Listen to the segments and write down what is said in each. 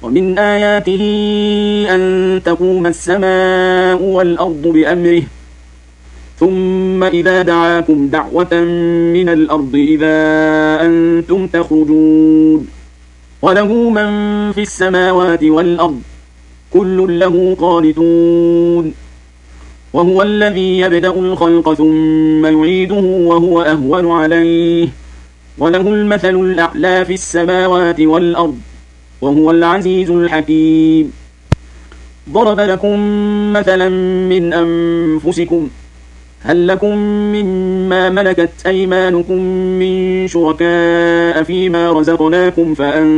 ومن آياته أن تقوم السماء والأرض بأمره ثم إذا دعاكم دعوة من الأرض إذا أنتم تخرجون وله من في السماوات والأرض كل له قانتون وهو الذي يبدأ الخلق ثم يعيده وهو أهون عليه وله المثل الأعلى في السماوات والأرض وهو العزيز الحكيم. ضرب لكم مثلا من أنفسكم هل لكم مما ملكت أيمانكم من شركاء فيما رزقناكم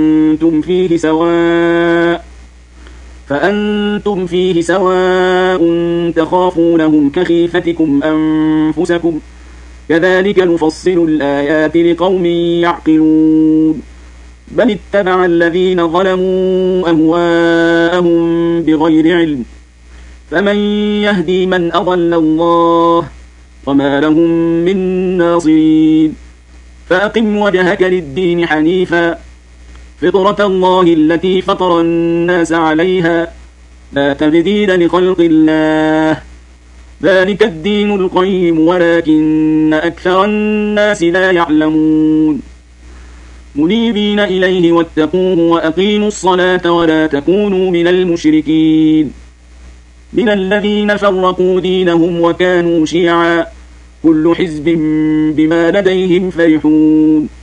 فأنتم فيه سواء تخافونهم كخيفتكم أنفسكم كذلك نفصل الآيات لقوم يعقلون بل اتبع الذين ظلموا أهواءهم بغير علم فمن يهدي من أضل الله وما لهم من ناصرين فأقم وجهك للدين حنيفا فطرة الله التي فطر الناس عليها لا تبديل لخلق الله ذلك الدين القيم ولكن أكثر الناس لا يعلمون منيبين إليه واتقوه وأقيموا الصلاة ولا تكونوا من المشركين من الذين فرقوا دينهم وكانوا شيعا كل حزب بما لديهم فرحون